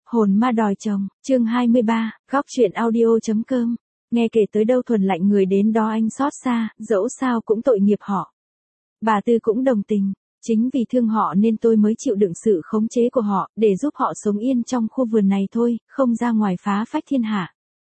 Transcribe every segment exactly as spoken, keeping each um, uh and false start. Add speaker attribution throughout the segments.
Speaker 1: Hồn ma đòi chồng, chương hai mươi ba, góc truyện audio.com. Nghe kể tới đâu Thuần lạnh người đến đó anh xót xa, dẫu sao cũng tội nghiệp họ. Bà Tư cũng đồng tình, chính vì thương họ nên tôi mới chịu đựng sự khống chế của họ, để giúp họ sống yên trong khu vườn này thôi, không ra ngoài phá phách thiên hạ.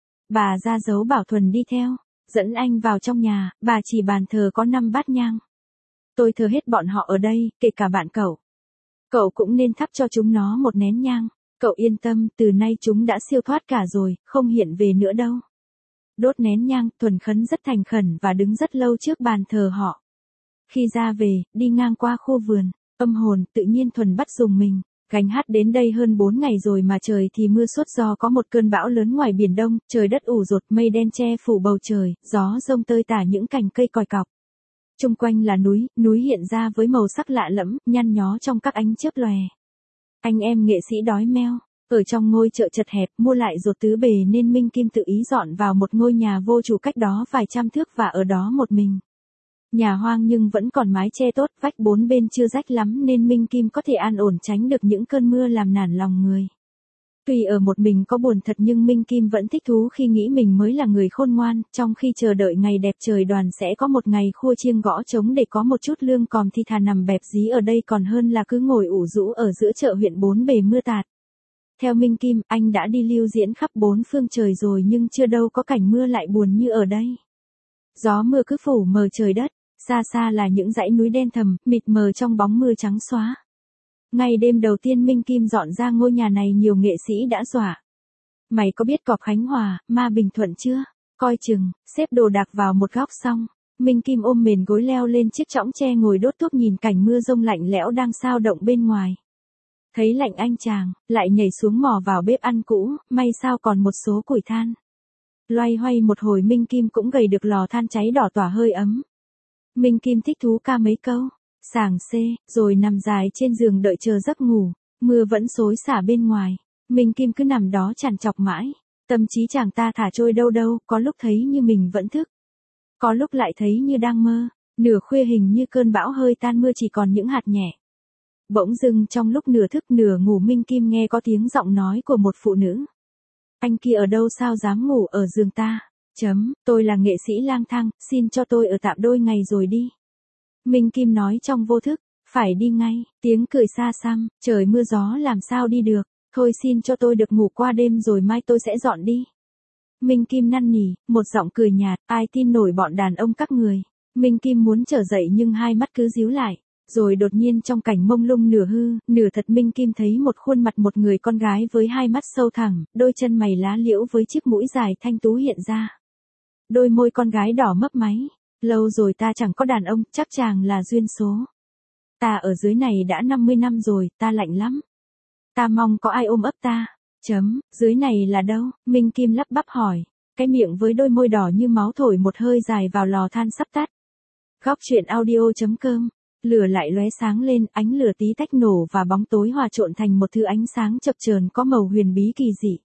Speaker 1: Bà ra dấu bảo Thuần đi theo, dẫn anh vào trong nhà, bà chỉ bàn thờ có năm bát nhang. Tôi thờ hết bọn họ ở đây, kể cả bạn cậu. Cậu cũng nên thắp cho chúng nó một nén nhang. Cậu yên tâm, từ nay chúng đã siêu thoát cả rồi, không hiện về nữa đâu. Đốt nén nhang, Thuần khấn rất thành khẩn và đứng rất lâu trước bàn thờ họ. Khi ra về, đi ngang qua khu vườn, âm hồn, tự nhiên Thuần bắt dùng mình. Gánh hát đến đây hơn bốn ngày rồi mà trời thì mưa suốt do có một cơn bão lớn ngoài Biển Đông, trời đất ủ dột, mây đen che phủ bầu trời, gió rông tơi tả những cành cây còi cọc. Chung quanh là núi, núi hiện ra với màu sắc lạ lẫm, nhăn nhó trong các ánh chớp lòe. Anh em nghệ sĩ đói meo, ở trong ngôi chợ chật hẹp mua lại ruột tứ bề nên Minh Kim tự ý dọn vào một ngôi nhà vô chủ cách đó vài trăm thước và ở đó một mình. Nhà hoang nhưng vẫn còn mái che tốt, vách bốn bên chưa rách lắm nên Minh Kim có thể an ổn tránh được những cơn mưa làm nản lòng người. Tuy ở một mình có buồn thật nhưng Minh Kim vẫn thích thú khi nghĩ mình mới là người khôn ngoan, trong khi chờ đợi ngày đẹp trời đoàn sẽ có một ngày khua chiêng gõ trống để có một chút lương còm thì thà nằm bẹp dí ở đây còn hơn là cứ ngồi ủ rũ ở giữa chợ huyện bốn bề mưa tạt. Theo Minh Kim, anh đã đi lưu diễn khắp bốn phương trời rồi nhưng chưa đâu có cảnh mưa lại buồn như ở đây. Gió mưa cứ phủ mờ trời đất, xa xa là những dãy núi đen thầm, mịt mờ trong bóng mưa trắng xóa. Ngày đêm đầu tiên Minh Kim dọn ra ngôi nhà này nhiều nghệ sĩ đã dọa. Mày có biết Cọp Khánh Hòa, Ma Bình Thuận chưa? Coi chừng, xếp đồ đạc vào một góc xong. Minh Kim ôm mền gối leo lên chiếc chõng tre ngồi đốt thuốc nhìn cảnh mưa rông lạnh lẽo đang sao động bên ngoài. Thấy lạnh anh chàng, lại nhảy xuống mò vào bếp ăn cũ, may sao còn một số củi than. Loay hoay một hồi Minh Kim cũng gầy được lò than cháy đỏ tỏa hơi ấm. Minh Kim thích thú ca mấy câu. Sảng xê, rồi nằm dài trên giường đợi chờ giấc ngủ, mưa vẫn xối xả bên ngoài, Minh Kim cứ nằm đó trằn trọc mãi, tâm trí chàng ta thả trôi đâu đâu, có lúc thấy như mình vẫn thức, có lúc lại thấy như đang mơ, nửa khuya hình như cơn bão hơi tan mưa chỉ còn những hạt nhẹ. Bỗng dưng trong lúc nửa thức nửa ngủ Minh Kim nghe có tiếng giọng nói của một phụ nữ. Anh kia ở đâu sao dám ngủ ở giường ta, chấm, tôi là nghệ sĩ lang thang, xin cho tôi ở tạm đôi ngày rồi đi. Minh Kim nói trong vô thức, phải đi ngay, tiếng cười xa xăm, trời mưa gió làm sao đi được, thôi xin cho tôi được ngủ qua đêm rồi mai tôi sẽ dọn đi. Minh Kim năn nỉ, một giọng cười nhạt, ai tin nổi bọn đàn ông các người. Minh Kim muốn trở dậy nhưng hai mắt cứ díu lại, rồi đột nhiên trong cảnh mông lung nửa hư, nửa thật Minh Kim thấy một khuôn mặt một người con gái với hai mắt sâu thẳm, đôi chân mày lá liễu với chiếc mũi dài thanh tú hiện ra. Đôi môi con gái đỏ mấp máy. Lâu rồi ta chẳng có đàn ông, chắc chàng là duyên số. Ta ở dưới này đã năm mươi năm rồi, ta lạnh lắm. Ta mong có ai ôm ấp ta. Chấm, dưới này là đâu? Minh Kim lắp bắp hỏi. Cái miệng với đôi môi đỏ như máu thổi một hơi dài vào lò than sắp tắt. Góc truyện audio.com. Lửa lại lóe sáng lên, ánh lửa tí tách nổ và bóng tối hòa trộn thành một thứ ánh sáng chập chờn có màu huyền bí kỳ dị.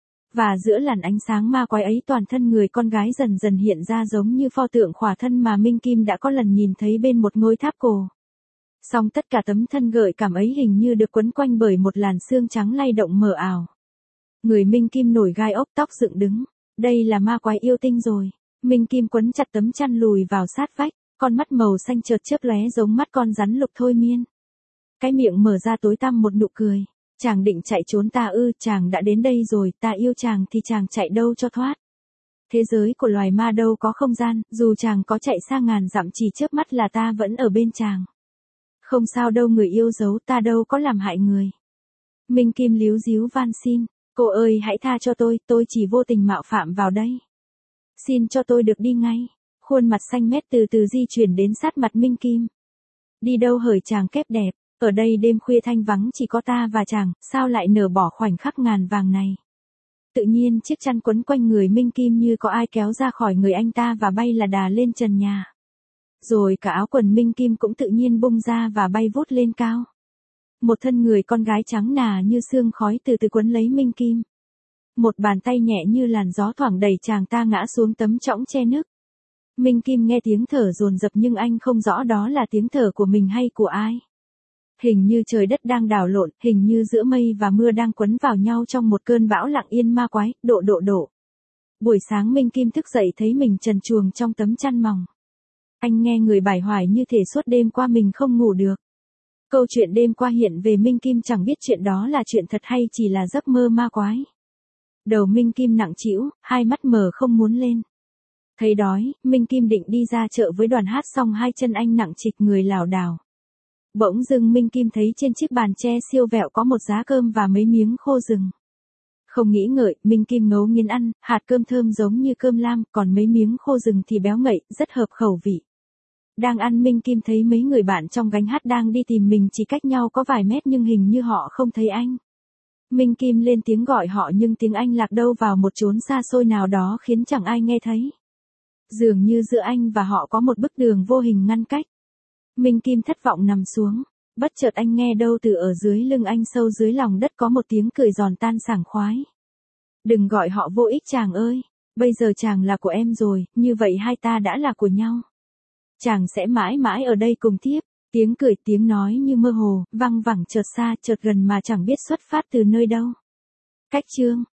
Speaker 1: Và giữa làn ánh sáng ma quái ấy toàn thân người con gái dần dần hiện ra giống như pho tượng khỏa thân mà Minh Kim đã có lần nhìn thấy bên một ngôi tháp cổ. Song tất cả tấm thân gợi cảm ấy hình như được quấn quanh bởi một làn sương trắng lay động mờ ảo. Người Minh Kim nổi gai ốc tóc dựng đứng. Đây là ma quái yêu tinh rồi. Minh Kim quấn chặt tấm chăn lùi vào sát vách, con mắt màu xanh chợt chớp lóe giống mắt con rắn lục thôi miên. Cái miệng mở ra tối tăm một nụ cười. Chàng định chạy trốn ta ư, chàng đã đến đây rồi, ta yêu chàng thì chàng chạy đâu cho thoát. Thế giới của loài ma đâu có không gian, dù chàng có chạy xa ngàn dặm chỉ chớp mắt là ta vẫn ở bên chàng. Không sao đâu người yêu dấu, ta đâu có làm hại người. Minh Kim líu díu van xin, cô ơi hãy tha cho tôi, tôi chỉ vô tình mạo phạm vào đây. Xin cho tôi được đi ngay. Khuôn mặt xanh mét từ từ di chuyển đến sát mặt Minh Kim. Đi đâu hỡi chàng kép đẹp. Ở đây đêm khuya thanh vắng chỉ có ta và chàng, sao lại nở bỏ khoảnh khắc ngàn vàng này. Tự nhiên chiếc chăn quấn quanh người Minh Kim như có ai kéo ra khỏi người anh ta và bay là đà lên trần nhà. Rồi cả áo quần Minh Kim cũng tự nhiên bung ra và bay vút lên cao. Một thân người con gái trắng nà như sương khói từ từ quấn lấy Minh Kim. Một bàn tay nhẹ như làn gió thoảng đẩy chàng ta ngã xuống tấm chõng che nức. Minh Kim nghe tiếng thở dồn dập nhưng anh không rõ đó là tiếng thở của mình hay của ai. Hình như trời đất đang đảo lộn, hình như giữa mây và mưa đang quấn vào nhau trong một cơn bão lặng yên ma quái, độ độ độ. Buổi sáng Minh Kim thức dậy thấy mình trần truồng trong tấm chăn mỏng. Anh nghe người bải hoài như thể suốt đêm qua mình không ngủ được. Câu chuyện đêm qua hiện về Minh Kim chẳng biết chuyện đó là chuyện thật hay chỉ là giấc mơ ma quái. Đầu Minh Kim nặng trĩu, hai mắt mờ không muốn lên. Thấy đói, Minh Kim định đi ra chợ với đoàn hát xong hai chân anh nặng trịch người lảo đảo. Bỗng dưng Minh Kim thấy trên chiếc bàn tre siêu vẹo có một giá cơm và mấy miếng khô rừng. Không nghĩ ngợi, Minh Kim ngấu nghiến ăn, hạt cơm thơm giống như cơm lam, còn mấy miếng khô rừng thì béo ngậy, rất hợp khẩu vị. Đang ăn Minh Kim thấy mấy người bạn trong gánh hát đang đi tìm mình chỉ cách nhau có vài mét nhưng hình như họ không thấy anh. Minh Kim lên tiếng gọi họ nhưng tiếng anh lạc đâu vào một chốn xa xôi nào đó khiến chẳng ai nghe thấy. Dường như giữa anh và họ có một bức tường vô hình ngăn cách. Minh Kim thất vọng nằm xuống, bất chợt anh nghe đâu từ ở dưới lưng anh sâu dưới lòng đất có một tiếng cười giòn tan sảng khoái. Đừng gọi họ vô ích chàng ơi, bây giờ chàng là của em rồi, như vậy hai ta đã là của nhau. Chàng sẽ mãi mãi ở đây cùng tiếp. Tiếng cười tiếng nói như mơ hồ, văng vẳng chợt xa chợt gần mà chẳng biết xuất phát từ nơi đâu. Cách chương